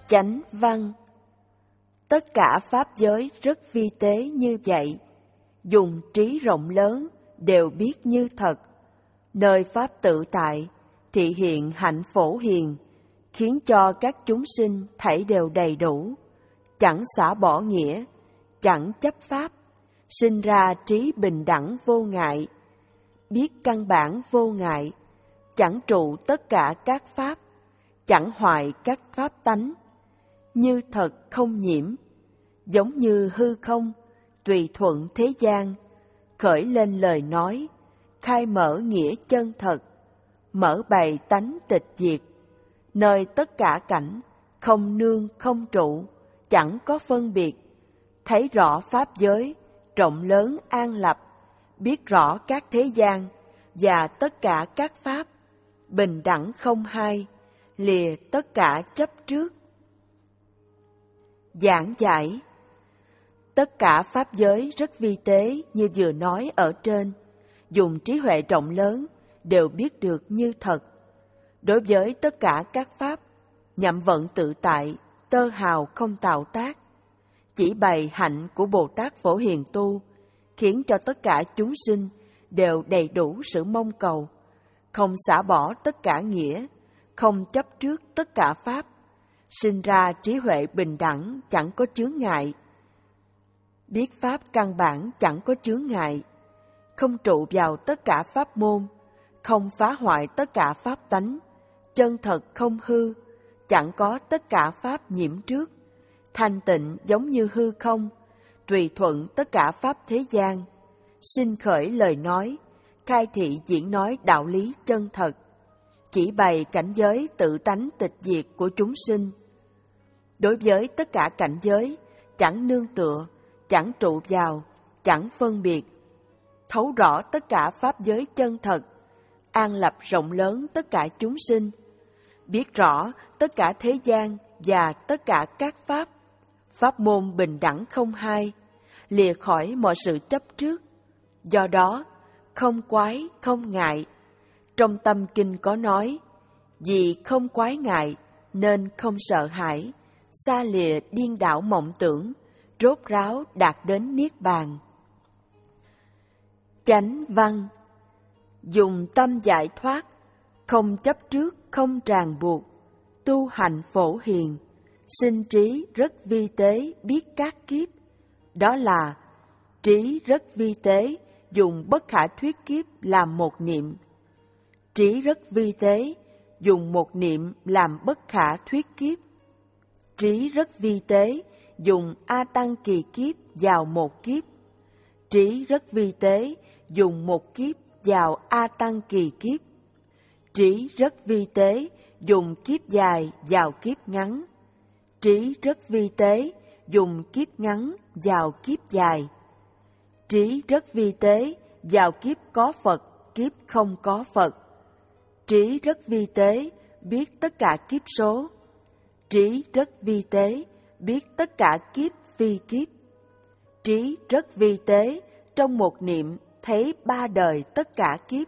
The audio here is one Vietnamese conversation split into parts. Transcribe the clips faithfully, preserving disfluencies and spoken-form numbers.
Chánh văn. Tất cả pháp giới rất vi tế như vậy, dùng trí rộng lớn đều biết như thật. Nơi pháp tự tại, thị hiện hạnh phổ hiền, khiến cho các chúng sinh thảy đều đầy đủ, chẳng xả bỏ nghĩa, chẳng chấp pháp, sinh ra trí bình đẳng vô ngại, biết căn bản vô ngại, chẳng trụ tất cả các pháp, chẳng hoại các pháp tánh, như thật không nhiễm, giống như hư không, tùy thuận thế gian, khởi lên lời nói, khai mở nghĩa chân thật, mở bày tánh tịch diệt, nơi tất cả cảnh, không nương không trụ, chẳng có phân biệt, thấy rõ pháp giới, rộng lớn an lập, biết rõ các thế gian và tất cả các pháp, bình đẳng không hai, lìa tất cả chấp trước. Giảng giải. Tất cả pháp giới rất vi tế như vừa nói ở trên, dùng trí huệ rộng lớn đều biết được như thật. Đối với tất cả các pháp, nhậm vận tự tại, tơ hào không tạo tác, chỉ bày hạnh của Bồ Tát Phổ Hiền tu, khiến cho tất cả chúng sinh đều đầy đủ sự mong cầu, không xả bỏ tất cả nghĩa, không chấp trước tất cả pháp, sinh ra trí huệ bình đẳng chẳng có chướng ngại, biết pháp căn bản chẳng có chướng ngại, không trụ vào tất cả pháp môn, không phá hoại tất cả pháp tánh, chân thật không hư, chẳng có tất cả pháp nhiễm trước, thanh tịnh giống như hư không, tùy thuận tất cả pháp thế gian, sinh khởi lời nói, khai thị diễn nói đạo lý chân thật, chỉ bày cảnh giới tự tánh tịch diệt của chúng sinh. Đối với tất cả cảnh giới, chẳng nương tựa, chẳng trụ vào, chẳng phân biệt, thấu rõ tất cả pháp giới chân thật, an lập rộng lớn tất cả chúng sinh, biết rõ tất cả thế gian và tất cả các pháp, pháp môn bình đẳng không hai, lìa khỏi mọi sự chấp trước. Do đó, không quái, không ngại. Trong tâm kinh có nói, vì không quái ngại nên không sợ hãi, xa lìa điên đảo mộng tưởng, rốt ráo đạt đến niết bàn. Chánh văn. Dùng tâm giải thoát, không chấp trước, không ràng buộc, tu hành phổ hiền, sinh trí rất vi tế biết các kiếp. Đó là trí rất vi tế, dùng bất khả thuyết kiếp làm một niệm. Trí rất vi tế, dùng một niệm làm bất khả thuyết kiếp. Trí rất vi tế, dùng A Tăng kỳ kiếp vào một kiếp. Trí rất vi tế, dùng một kiếp vào A Tăng kỳ kiếp. Trí rất vi tế, dùng kiếp dài vào kiếp ngắn. Trí rất vi tế, dùng kiếp ngắn vào kiếp dài. Trí rất vi tế, vào kiếp có Phật, kiếp không có Phật. Trí rất vi tế, biết tất cả kiếp số. Trí rất vi tế, biết tất cả kiếp phi kiếp. Trí rất vi tế, trong một niệm thấy ba đời tất cả kiếp.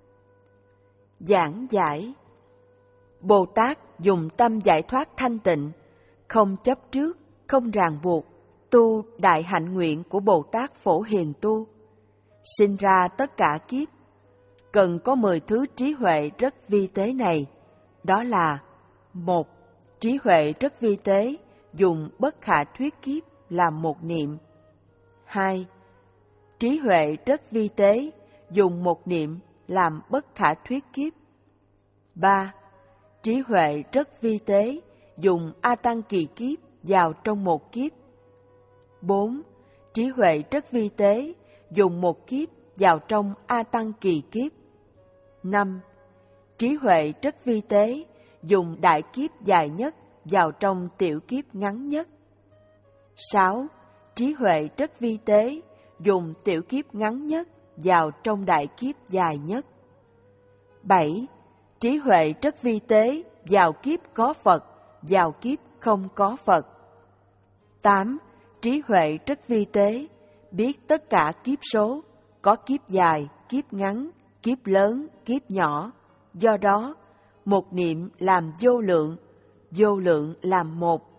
Giảng giải. Bồ Tát dùng tâm giải thoát thanh tịnh, không chấp trước, không ràng buộc, tu đại hạnh nguyện của Bồ Tát Phổ Hiền tu, sinh ra tất cả kiếp. Cần có mười thứ trí huệ rất vi tế này, đó là: một. Trí huệ rất vi tế, dùng bất khả thuyết kiếp làm một niệm. Hai. Trí huệ rất vi tế, dùng một niệm làm bất khả thuyết kiếp. Ba. Trí huệ rất vi tế, dùng A Tăng kỳ kiếp vào trong một kiếp. Bốn. Trí huệ rất vi tế, dùng một kiếp vào trong A Tăng kỳ kiếp. Năm. Trí huệ rất vi tế, dùng đại kiếp dài nhất vào trong tiểu kiếp ngắn nhất. Sáu. Trí huệ rất vi tế, dùng tiểu kiếp ngắn nhất vào trong đại kiếp dài nhất. Bảy. Trí huệ rất vi tế, vào kiếp có Phật, vào kiếp không có Phật. Tám. Trí huệ rất vi tế, biết tất cả kiếp số, có kiếp dài, kiếp ngắn, kiếp lớn, kiếp nhỏ. Do đó, một niệm làm vô lượng, vô lượng làm một,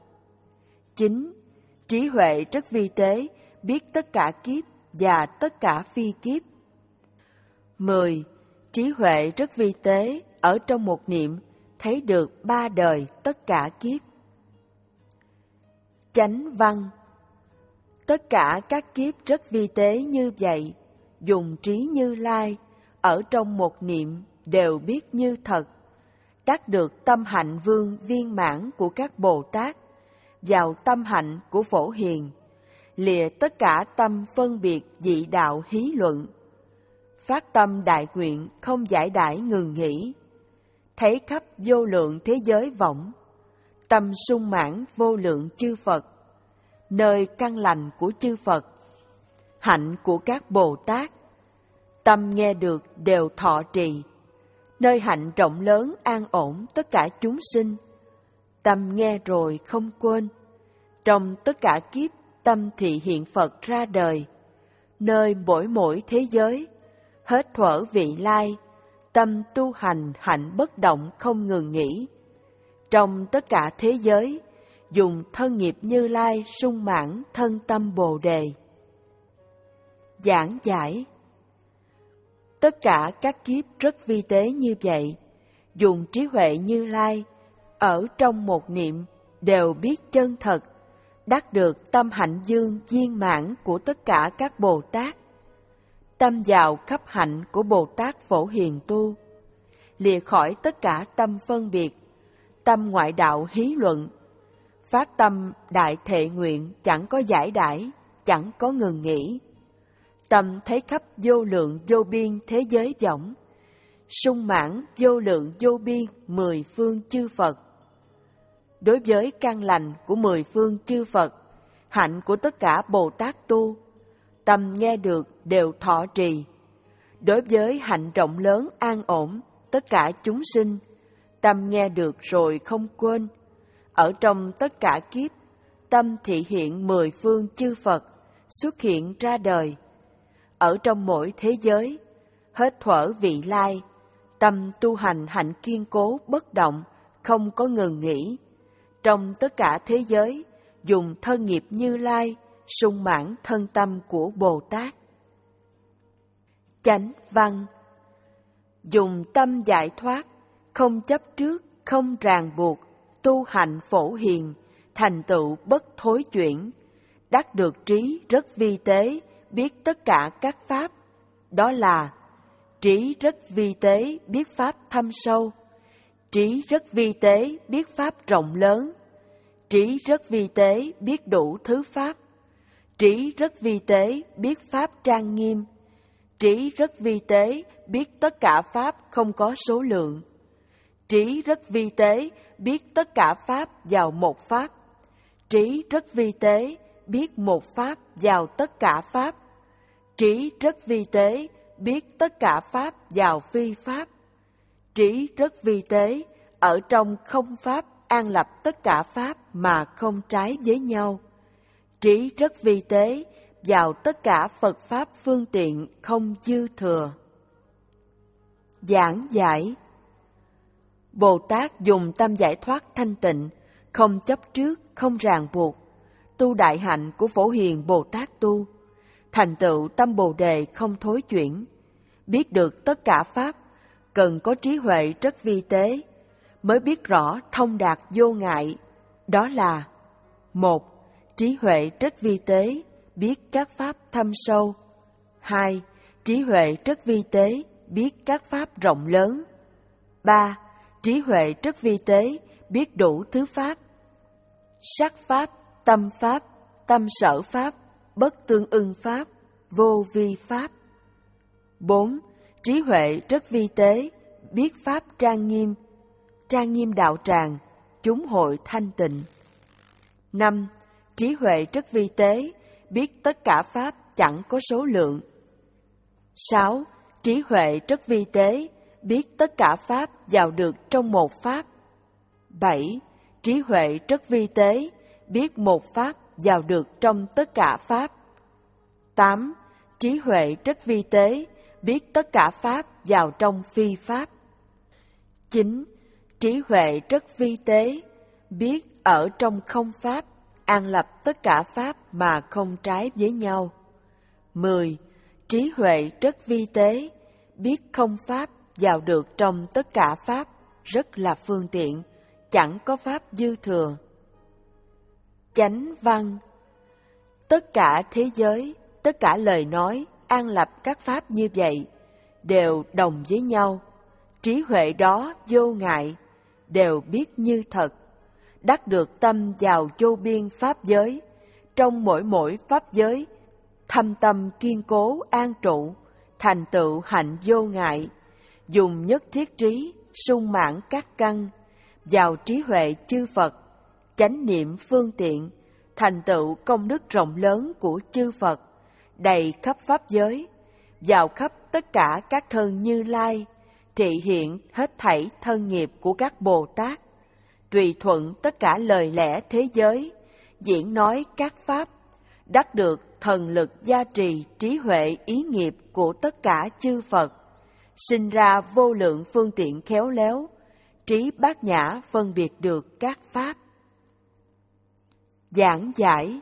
chín. Trí huệ rất vi tế, biết tất cả kiếp và tất cả phi kiếp. mười. Trí huệ rất vi tế, ở trong một niệm, thấy được ba đời tất cả kiếp. Chánh văn. Tất cả các kiếp rất vi tế như vậy, dùng trí Như Lai, ở trong một niệm đều biết như thật, đắc được tâm hạnh vương viên mãn của các Bồ Tát, vào tâm hạnh của Phổ Hiền, lìa tất cả tâm phân biệt dị đạo hí luận, phát tâm đại nguyện không giải đãi ngừng nghỉ, thấy khắp vô lượng thế giới võng, tâm sung mãn vô lượng chư Phật, nơi căn lành của chư Phật, hạnh của các Bồ Tát, tâm nghe được đều thọ trì, nơi hạnh rộng lớn an ổn tất cả chúng sinh, tâm nghe rồi không quên, trong tất cả kiếp tâm thị hiện Phật ra đời, nơi mỗi mỗi thế giới, hết thuở vị lai, tâm tu hành hạnh bất động không ngừng nghỉ, trong tất cả thế giới, dùng thân nghiệp Như Lai sung mãn thân tâm Bồ Đề. Giảng giải. Tất cả các kiếp rất vi tế như vậy, dùng trí huệ Như Lai, ở trong một niệm đều biết chân thật, đắc được tâm hạnh dương viên mãn của tất cả các Bồ Tát, tâm vào khắp hạnh của Bồ Tát Phổ Hiền tu, lìa khỏi tất cả tâm phân biệt, tâm ngoại đạo hí luận, phát tâm đại thệ nguyện chẳng có giải đãi, chẳng có ngừng nghỉ, tâm thấy khắp vô lượng vô biên thế giới võng, sung mãn vô lượng vô biên mười phương chư Phật. Đối với căn lành của mười phương chư Phật, hạnh của tất cả Bồ Tát tu, tâm nghe được đều thọ trì. Đối với hạnh rộng lớn an ổn tất cả chúng sinh, tâm nghe được rồi không quên. Ở trong tất cả kiếp, tâm thị hiện mười phương chư Phật xuất hiện ra đời. Ở trong mỗi thế giới, hết thuở vị lai, tâm tu hành hạnh kiên cố bất động, không có ngừng nghỉ. Trong tất cả thế giới, dùng thân nghiệp Như Lai, sung mãn thân tâm của Bồ Tát. Chánh văn. Dùng tâm giải thoát, không chấp trước, không ràng buộc, tu hành Phổ Hiền, thành tựu bất thối chuyển, đắc được trí rất vi tế, biết tất cả các pháp. Đó là trí rất vi tế, biết pháp thâm sâu, trí rất vi tế, biết pháp rộng lớn, trí rất vi tế, biết đủ thứ pháp, trí rất vi tế, biết pháp trang nghiêm, trí rất vi tế, biết tất cả pháp không có số lượng, trí rất vi tế, biết tất cả pháp vào một pháp, trí rất vi tế, biết một pháp vào tất cả pháp, trí rất vi tế, biết tất cả pháp vào phi pháp, trí rất vi tế, ở trong không pháp an lập tất cả pháp mà không trái với nhau, trí rất vi tế, vào tất cả Phật pháp phương tiện không dư thừa. Giảng giải. Bồ Tát dùng tâm giải thoát thanh tịnh, không chấp trước, không ràng buộc, tu đại hạnh của Phổ Hiền Bồ Tát tu, thành tựu tâm Bồ Đề không thối chuyển, biết được tất cả pháp, cần có trí huệ rất vi tế, mới biết rõ thông đạt vô ngại. Đó là: một. Trí huệ rất vi tế, biết các pháp thâm sâu. Hai. Trí huệ rất vi tế, biết các pháp rộng lớn. Ba. Trí huệ rất vi tế, biết đủ thứ pháp: sắc pháp, tâm pháp, tâm sở pháp, bất tương ưng pháp, vô vi pháp. Bốn. Trí huệ rất vi tế, biết pháp trang nghiêm, trang nghiêm đạo tràng, chúng hội thanh tịnh. Năm. Trí huệ rất vi tế, biết tất cả pháp chẳng có số lượng. Sáu. Trí huệ rất vi tế, biết tất cả pháp vào được trong một pháp. Bảy. Trí huệ rất vi tế, biết một pháp vào được trong tất cả pháp. Tám. Trí huệ rất vi tế, biết tất cả pháp vào trong phi pháp. Chín. Trí huệ rất vi tế, biết ở trong không pháp an lập tất cả pháp mà không trái với nhau. mười. Trí huệ rất vi tế, biết không pháp vào được trong tất cả pháp, rất là phương tiện, chẳng có pháp dư thừa. Chánh văn. Tất cả thế giới, tất cả lời nói, an lập các pháp như vậy, đều đồng với nhau. Trí huệ đó vô ngại, đều biết như thật, đắc được tâm vào vô biên pháp giới. Trong mỗi mỗi pháp giới, thâm tâm kiên cố an trụ, thành tựu hạnh vô ngại, dùng nhất thiết trí, sung mãn các căn, vào trí huệ chư Phật, chánh niệm phương tiện, thành tựu công đức rộng lớn của chư Phật, đầy khắp pháp giới, vào khắp tất cả các thân Như Lai, thị hiện hết thảy thân nghiệp của các Bồ Tát, tùy thuận tất cả lời lẽ thế giới, diễn nói các pháp, đắc được thần lực gia trì trí huệ ý nghiệp của tất cả chư Phật, sinh ra vô lượng phương tiện khéo léo, trí bát nhã phân biệt được các pháp. Giảng giải.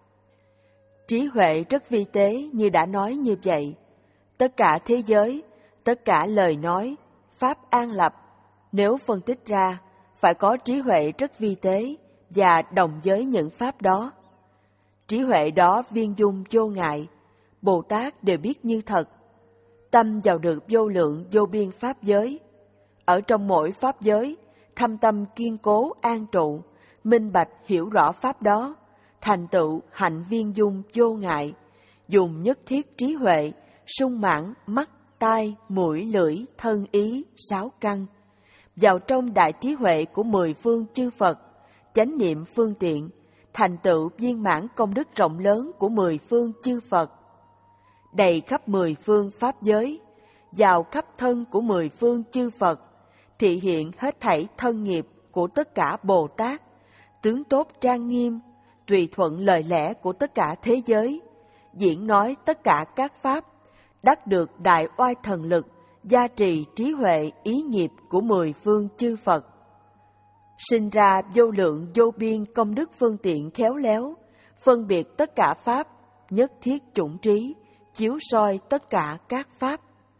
Trí huệ rất vi tế như đã nói như vậy. Tất cả thế giới, tất cả lời nói, pháp an lập, nếu phân tích ra, phải có trí huệ rất vi tế và đồng với những pháp đó. Trí huệ đó viên dung vô ngại, Bồ Tát đều biết như thật, tâm vào được vô lượng vô biên pháp giới. Ở trong mỗi pháp giới, thâm tâm kiên cố an trụ, minh bạch hiểu rõ pháp đó, thành tựu hạnh viên dung vô ngại, dùng nhất thiết trí huệ, sung mãn mắt, tai, mũi, lưỡi, thân ý, sáu căn, vào trong đại trí huệ của mười phương chư Phật, chánh niệm phương tiện, thành tựu viên mãn công đức rộng lớn của mười phương chư Phật, đầy khắp mười phương pháp giới, vào khắp thân của mười phương chư Phật, thị hiện hết thảy thân nghiệp của tất cả Bồ Tát, tướng tốt trang nghiêm, tùy thuận lời lẽ của tất cả thế giới, diễn nói tất cả các pháp, đắc được đại oai thần lực, gia trì trí huệ ý nghiệp của mười phương chư Phật, sinh ra vô lượng vô biên công đức phương tiện khéo léo, phân biệt tất cả pháp, nhất thiết chủng trí, chiếu soi tất cả các pháp.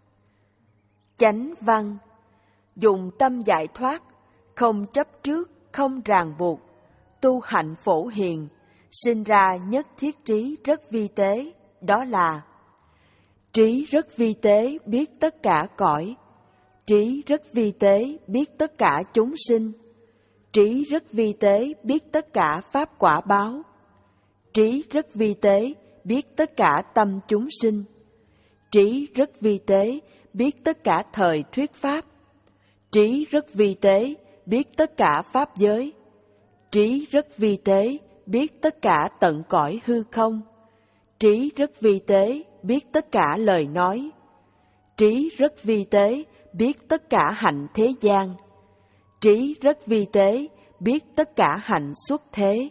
Chánh văn. Dùng tâm giải thoát, không chấp trước, không ràng buộc, tu hạnh phổ hiền, sinh ra nhất thiết trí rất vi tế, đó là trí rất vi tế biết tất cả cõi, trí rất vi tế biết tất cả chúng sinh, trí rất vi tế biết tất cả pháp quả báo, trí rất vi tế biết tất cả tâm chúng sinh, trí rất vi tế biết tất cả thời thuyết pháp, trí rất vi tế biết tất cả pháp giới, trí rất vi tế biết tất cả tận cõi hư không, trí rất vi tế biết tất cả lời nói, trí rất vi tế biết tất cả hạnh thế gian, trí rất vi tế biết tất cả hạnh xuất thế.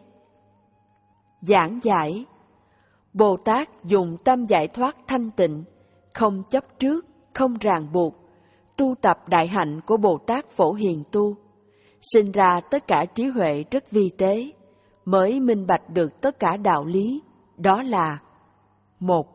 Giảng giải. Bồ Tát dùng tâm giải thoát thanh tịnh, không chấp trước, không ràng buộc, tu tập đại hạnh của Bồ Tát Phổ Hiền tu, sinh ra tất cả trí huệ rất vi tế, mới minh bạch được tất cả đạo lý, đó là: một.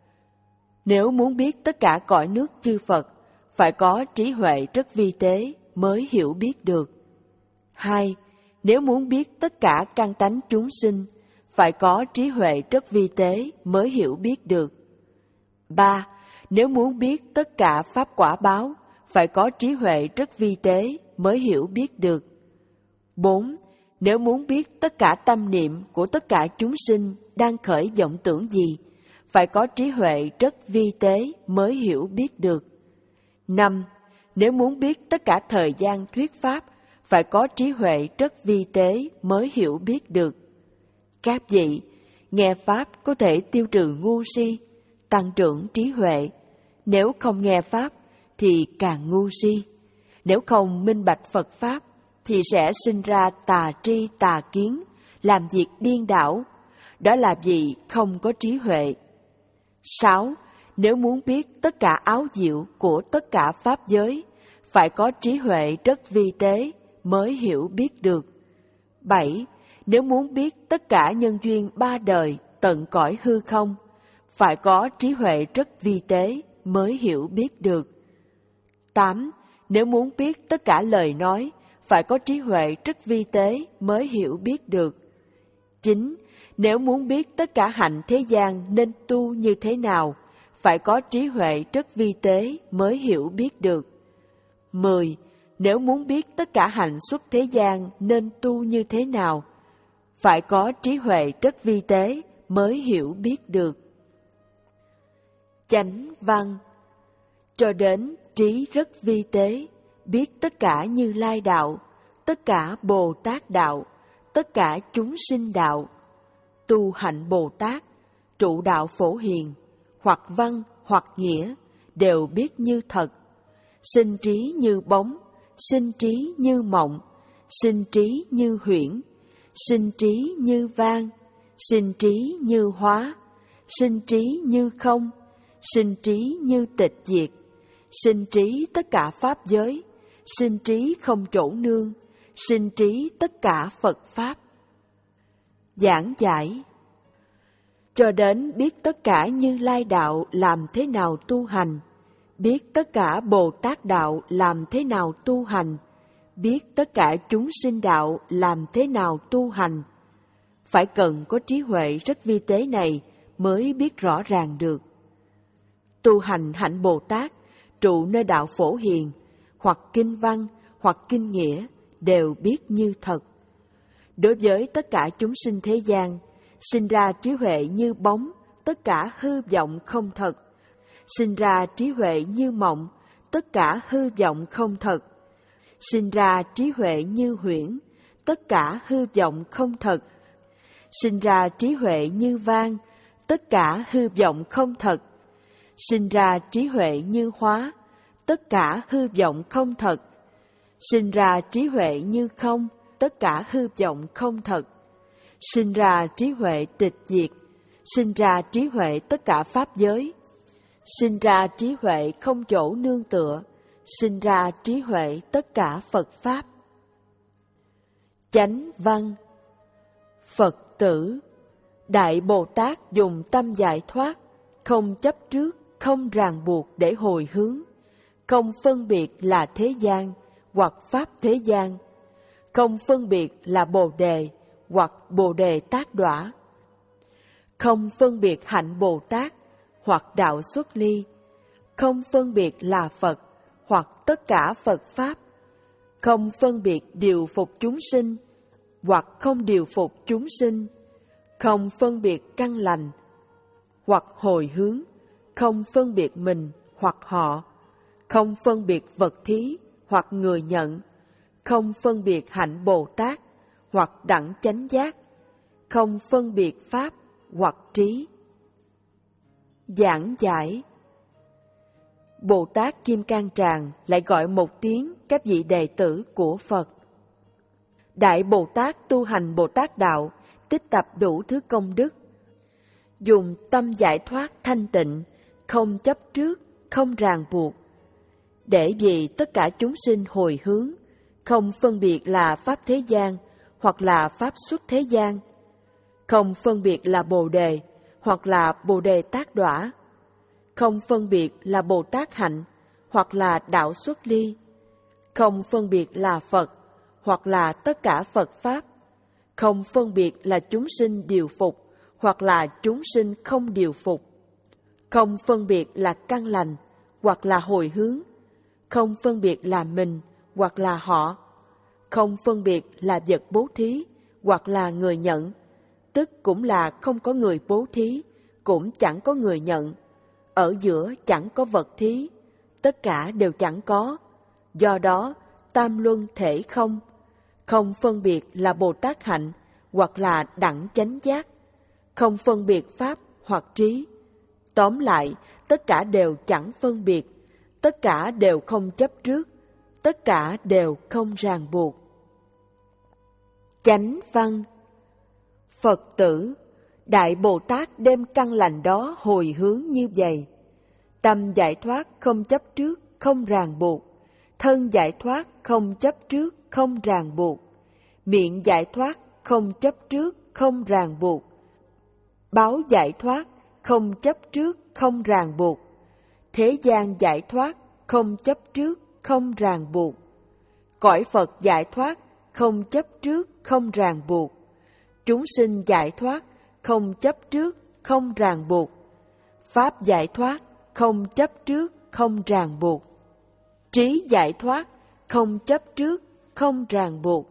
Nếu muốn biết tất cả cõi nước chư Phật, phải có trí huệ rất vi tế mới hiểu biết được. Hai. Nếu muốn biết tất cả căn tánh chúng sinh, phải có trí huệ rất vi tế mới hiểu biết được. Ba. Nếu muốn biết tất cả pháp quả báo, phải có trí huệ rất vi tế mới hiểu biết được. Bốn. Nếu muốn biết tất cả tâm niệm của tất cả chúng sinh đang khởi vọng tưởng gì, phải có trí huệ rất vi tế mới hiểu biết được. Năm. Nếu muốn biết tất cả thời gian thuyết pháp, phải có trí huệ rất vi tế mới hiểu biết được. Các vị, nghe pháp có thể tiêu trừ ngu si, tăng trưởng trí huệ. Nếu không nghe pháp thì càng ngu si. Nếu không minh bạch Phật pháp thì sẽ sinh ra tà tri tà kiến, làm việc điên đảo. Đó là vì không có trí huệ. Sáu. Nếu muốn biết tất cả áo diệu của tất cả pháp giới, phải có trí huệ rất vi tế mới hiểu biết được. Bảy. nếu muốn biết tất cả nhân duyên ba đời tận cõi hư không, phải có trí huệ rất vi tế mới hiểu biết được. tám. Nếu muốn biết tất cả lời nói, phải có trí huệ rất vi tế mới hiểu biết được. chín. Nếu muốn biết tất cả hạnh thế gian nên tu như thế nào, phải có trí huệ rất vi tế mới hiểu biết được. mười. Nếu muốn biết tất cả hạnh xuất thế gian nên tu như thế nào, phải có trí huệ rất vi tế mới hiểu biết được. Chánh văn. Cho đến trí rất vi tế, biết tất cả Như Lai đạo, tất cả Bồ Tát đạo, tất cả chúng sinh đạo, tu hạnh Bồ Tát, trụ đạo Phổ Hiền, hoặc văn hoặc nghĩa, đều biết như thật, sinh trí như bóng, sinh trí như mộng, sinh trí như huyễn, sinh trí như vang, sinh trí như hóa, sinh trí như không, sinh trí như tịch diệt, sinh trí tất cả pháp giới, sinh trí không chỗ nương, sinh trí tất cả Phật Pháp. Giảng giải. Cho đến biết tất cả Như Lai đạo làm thế nào tu hành, biết tất cả Bồ Tát đạo làm thế nào tu hành, biết tất cả chúng sinh đạo làm thế nào tu hành. Phải cần có trí huệ rất vi tế này mới biết rõ ràng được. Tu hành hạnh Bồ Tát, trụ nơi đạo Phổ Hiền, hoặc kinh văn, hoặc kinh nghĩa, đều biết như thật. Đối với tất cả chúng sinh thế gian, sinh ra trí huệ như bóng, tất cả hư vọng không thật. Sinh ra trí huệ như mộng, tất cả hư vọng không thật. Sinh ra trí huệ như huyễn, tất cả hư vọng không thật. Sinh ra trí huệ như vang, tất cả hư vọng không thật. Sinh ra trí huệ như hóa, tất cả hư vọng không thật. Sinh ra trí huệ như không, tất cả hư vọng không thật. Sinh ra trí huệ tịch diệt, sinh ra trí huệ tất cả pháp giới. Sinh ra trí huệ không chỗ nương tựa, sinh ra trí huệ tất cả Phật Pháp. Chánh văn. Phật tử, Đại Bồ Tát dùng tâm giải thoát, không chấp trước, không ràng buộc để hồi hướng, không phân biệt là thế gian hoặc pháp thế gian, không phân biệt là Bồ Đề hoặc Bồ Đề Tát Đọa, không phân biệt hạnh Bồ Tát hoặc đạo xuất ly, không phân biệt là Phật hoặc tất cả Phật Pháp, không phân biệt điều phục chúng sinh hoặc không điều phục chúng sinh, không phân biệt căn lành hoặc hồi hướng, không phân biệt mình hoặc họ, không phân biệt vật thí hoặc người nhận, không phân biệt hạnh Bồ Tát hoặc đẳng chánh giác, không phân biệt pháp hoặc trí. Giảng giải. Bồ Tát Kim Cang Tràng lại gọi một tiếng các vị đệ tử của Phật. Đại Bồ Tát tu hành Bồ Tát đạo, tích tập đủ thứ công đức, dùng tâm giải thoát thanh tịnh, không chấp trước, không ràng buộc, để vì tất cả chúng sinh hồi hướng, không phân biệt là pháp thế gian hoặc là pháp xuất thế gian, không phân biệt là Bồ Đề hoặc là Bồ Đề Tát Đọa, không phân biệt là Bồ Tát hạnh hoặc là đạo xuất ly, không phân biệt là Phật hoặc là tất cả Phật Pháp, không phân biệt là chúng sinh điều phục hoặc là chúng sinh không điều phục, không phân biệt là căn lành hoặc là hồi hướng, không phân biệt là mình hoặc là họ, không phân biệt là vật bố thí hoặc là người nhận, tức cũng là không có người bố thí, cũng chẳng có người nhận, ở giữa chẳng có vật thí, tất cả đều chẳng có, do đó tam luân thể không, không phân biệt là Bồ Tát hạnh hoặc là đẳng chánh giác, không phân biệt pháp hoặc trí. Tóm lại, tất cả đều chẳng phân biệt, tất cả đều không chấp trước, tất cả đều không ràng buộc. Chánh văn. Phật tử, Đại Bồ Tát đem căn lành đó hồi hướng như vậy. Tâm giải thoát không chấp trước, không ràng buộc. Thân giải thoát không chấp trước, không ràng buộc. Miệng giải thoát không chấp trước, không ràng buộc. Báo giải thoát, không chấp trước, không ràng buộc. Thế gian giải thoát, không chấp trước, không ràng buộc. Cõi Phật giải thoát, không chấp trước, không ràng buộc. Chúng sinh giải thoát, không chấp trước, không ràng buộc. Pháp giải thoát, không chấp trước, không ràng buộc. Trí giải thoát, không chấp trước, không ràng buộc.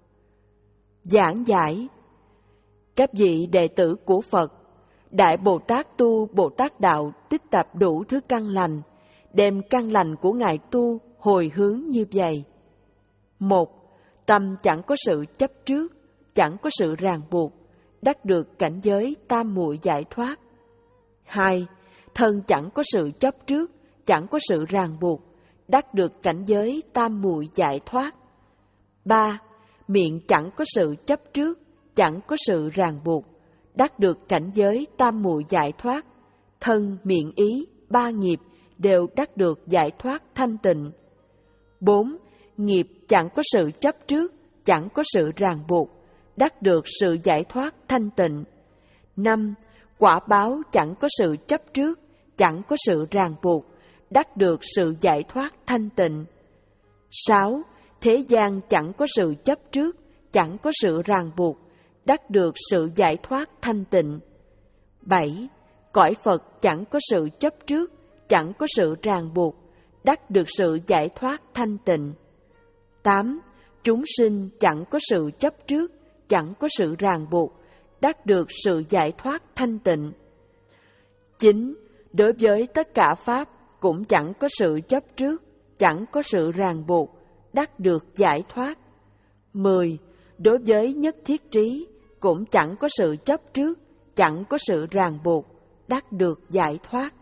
Giảng giải. Các vị đệ tử của Phật, Đại Bồ Tát tu Bồ Tát đạo tích tập đủ thứ căn lành, đem căn lành của Ngài tu hồi hướng như vậy. Một, tâm chẳng có sự chấp trước, chẳng có sự ràng buộc, đắc được cảnh giới tam muội giải thoát. Hai, thân chẳng có sự chấp trước, chẳng có sự ràng buộc, đắc được cảnh giới tam muội giải thoát. Ba, miệng chẳng có sự chấp trước, chẳng có sự ràng buộc, đắc được cảnh giới tam muội giải thoát. Thân, miệng, ý, ba nghiệp đều đắc được giải thoát thanh tịnh. Bốn, nghiệp chẳng có sự chấp trước, chẳng có sự ràng buộc, đắc được sự giải thoát thanh tịnh. Năm, quả báo chẳng có sự chấp trước, chẳng có sự ràng buộc, đắc được sự giải thoát thanh tịnh. Sáu, thế gian chẳng có sự chấp trước, chẳng có sự ràng buộc, đắc được sự giải thoát thanh tịnh. Bảy, cõi Phật chẳng có sự chấp trước, chẳng có sự ràng buộc, đắc được sự giải thoát thanh tịnh. Tám, chúng sinh chẳng có sự chấp trước, chẳng có sự ràng buộc, đắc được sự giải thoát thanh tịnh. Chín, đối với tất cả Pháp cũng chẳng có sự chấp trước, chẳng có sự ràng buộc, đắc được giải thoát. Mười, đối với nhất thiết trí cũng chẳng có sự chấp trước, chẳng có sự ràng buộc, đắc được giải thoát.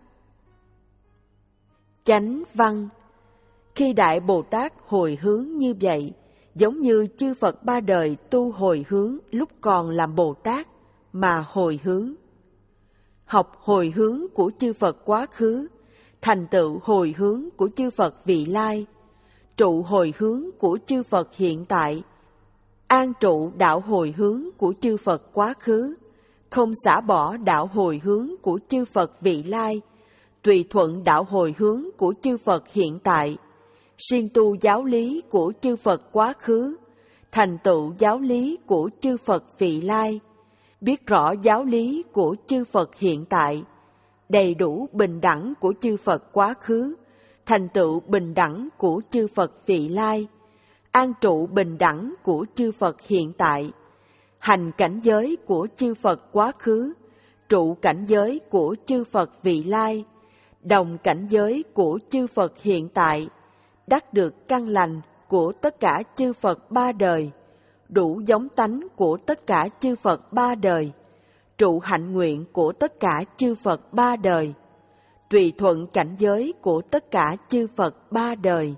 Chánh văn. Khi Đại Bồ Tát hồi hướng như vậy, giống như chư Phật ba đời tu hồi hướng lúc còn làm Bồ Tát mà hồi hướng. Học hồi hướng của chư Phật quá khứ, thành tựu hồi hướng của chư Phật vị lai, trụ hồi hướng của chư Phật hiện tại, an trụ đạo hồi hướng của chư Phật quá khứ, không xả bỏ đạo hồi hướng của chư Phật vị lai, tùy thuận đạo hồi hướng của chư Phật hiện tại, siêng tu giáo lý của chư Phật quá khứ, thành tựu giáo lý của chư Phật vị lai, biết rõ giáo lý của chư Phật hiện tại, đầy đủ bình đẳng của chư Phật quá khứ, thành tựu bình đẳng của chư Phật vị lai, an trụ bình đẳng của chư Phật hiện tại, hành cảnh giới của chư Phật quá khứ, trụ cảnh giới của chư Phật vị lai, đồng cảnh giới của chư Phật hiện tại, đắc được căn lành của tất cả chư Phật ba đời, đủ giống tánh của tất cả chư Phật ba đời, trụ hạnh nguyện của tất cả chư Phật ba đời, tùy thuận cảnh giới của tất cả chư Phật ba đời.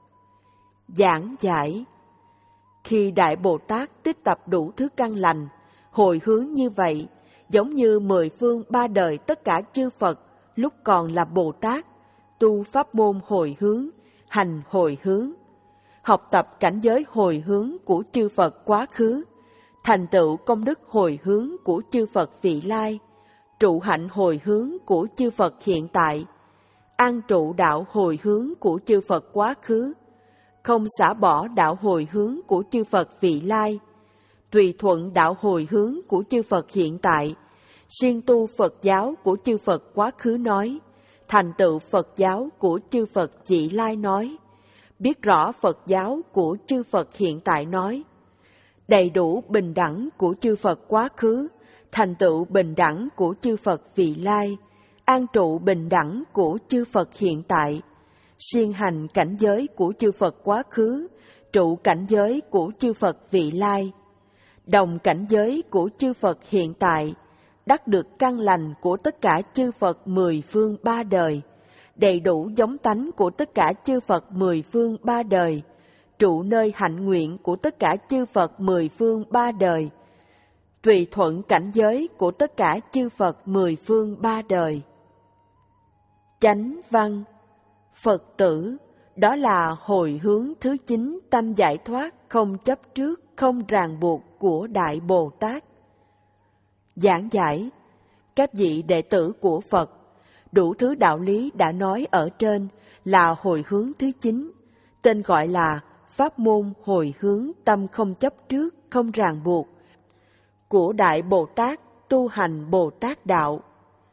Giảng giải. Khi Đại Bồ Tát tích tập đủ thứ căn lành, hồi hướng như vậy, giống như mười phương ba đời tất cả chư Phật lúc còn là Bồ Tát, tu pháp môn hồi hướng, hành hồi hướng, học tập cảnh giới hồi hướng của chư Phật quá khứ, thành tựu công đức hồi hướng của chư Phật vị lai, trụ hạnh hồi hướng của chư Phật hiện tại, an trụ đạo hồi hướng của chư Phật quá khứ, không xả bỏ đạo hồi hướng của chư Phật vị lai, tùy thuận đạo hồi hướng của chư Phật hiện tại, siêng tu Phật giáo của chư Phật quá khứ nói, thành tựu Phật giáo của chư Phật vị lai nói, biết rõ Phật giáo của chư Phật hiện tại nói, đầy đủ bình đẳng của chư Phật quá khứ, thành tựu bình đẳng của chư Phật vị lai, an trụ bình đẳng của chư Phật hiện tại, siêng hành cảnh giới của chư Phật quá khứ, trụ cảnh giới của chư Phật vị lai, đồng cảnh giới của chư Phật hiện tại, đắc được căn lành của tất cả chư Phật mười phương ba đời, đầy đủ giống tánh của tất cả chư Phật mười phương ba đời, trụ nơi hạnh nguyện của tất cả chư Phật mười phương ba đời, tùy thuận cảnh giới của tất cả chư Phật mười phương ba đời. Chánh văn. Phật tử, Đó là hồi hướng thứ chín tâm giải thoát không chấp trước, không ràng buộc của Đại Bồ Tát. Giảng giải, các vị đệ tử của Phật, đủ thứ đạo lý đã nói ở trên là hồi hướng thứ chín, tên gọi là pháp môn hồi hướng tâm không chấp trước, không ràng buộc của Đại Bồ Tát tu hành Bồ Tát đạo.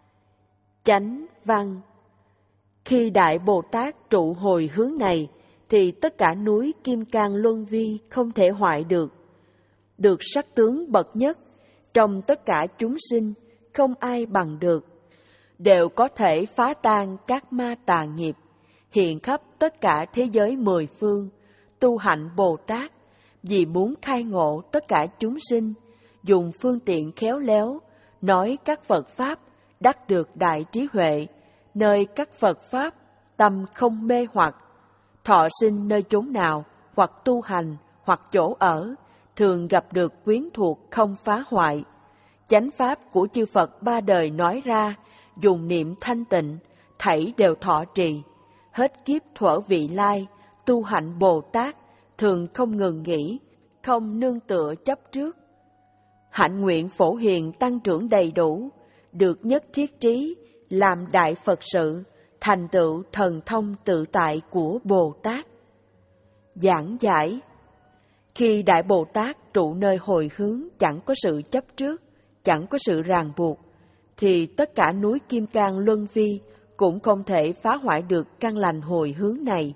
Chánh văn: khi Đại Bồ Tát trụ hồi hướng này, thì tất cả núi Kim Cang Luân Vi không thể hoại được. Được sắc tướng bậc nhất, trong tất cả chúng sinh, không ai bằng được. Đều có thể phá tan các ma tà nghiệp, hiện khắp tất cả thế giới mười phương, tu hạnh Bồ Tát, vì muốn khai ngộ tất cả chúng sinh, dùng phương tiện khéo léo, nói các Phật Pháp, đắc được đại trí huệ, nơi các Phật Pháp, tâm không mê hoặc, thọ sinh nơi chốn nào, hoặc tu hành, hoặc chỗ ở, thường gặp được quyến thuộc không phá hoại. Chánh Pháp của chư Phật ba đời nói ra, dùng niệm thanh tịnh, thảy đều thọ trì, hết kiếp thuở vị lai, tu hạnh Bồ Tát, thường không ngừng nghỉ, không nương tựa chấp trước. Hạnh nguyện phổ hiền tăng trưởng đầy đủ, được nhất thiết trí, làm đại Phật sự, thành tựu thần thông tự tại của Bồ Tát. Giảng giải, khi Đại Bồ Tát trụ nơi hồi hướng chẳng có sự chấp trước, chẳng có sự ràng buộc, thì tất cả núi Kim Cang Luân Vi cũng không thể phá hoại được căn lành hồi hướng này.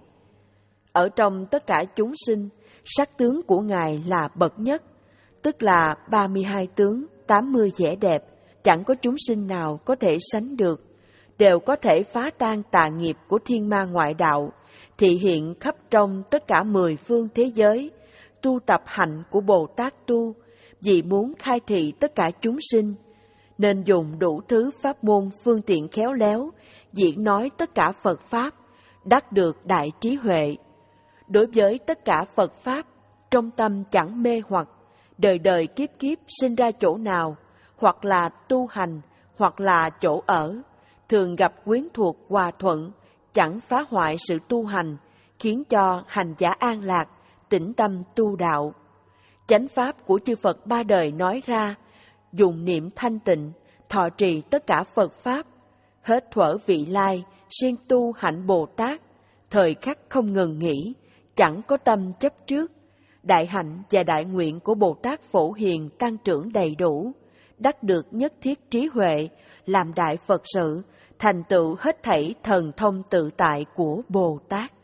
Ở trong tất cả chúng sinh, sắc tướng của Ngài là bậc nhất, tức là ba mươi hai tướng, tám mươi vẻ đẹp, chẳng có chúng sinh nào có thể sánh được, đều có thể phá tan tà nghiệp của thiên ma ngoại đạo, thị hiện khắp trong tất cả mười phương thế giới, tu tập hạnh của Bồ Tát tu, vì muốn khai thị tất cả chúng sinh, nên dùng đủ thứ pháp môn phương tiện khéo léo, diễn nói tất cả Phật Pháp, đắc được đại trí huệ. Đối với tất cả Phật Pháp, trong tâm chẳng mê hoặc, đời đời kiếp kiếp sinh ra chỗ nào, hoặc là tu hành, hoặc là chỗ ở, thường gặp quyến thuộc hòa thuận, chẳng phá hoại sự tu hành, khiến cho hành giả an lạc, tĩnh tâm tu đạo. Chánh Pháp của chư Phật ba đời nói ra, dùng niệm thanh tịnh, thọ trì tất cả Phật Pháp, hết thuở vị lai, siêng tu hạnh Bồ Tát, thời khắc không ngừng nghỉ, chẳng có tâm chấp trước. Đại hạnh và đại nguyện của Bồ Tát Phổ Hiền tăng trưởng đầy đủ, đắc được nhất thiết trí huệ, làm đại Phật sự, thành tựu hết thảy thần thông tự tại của Bồ Tát.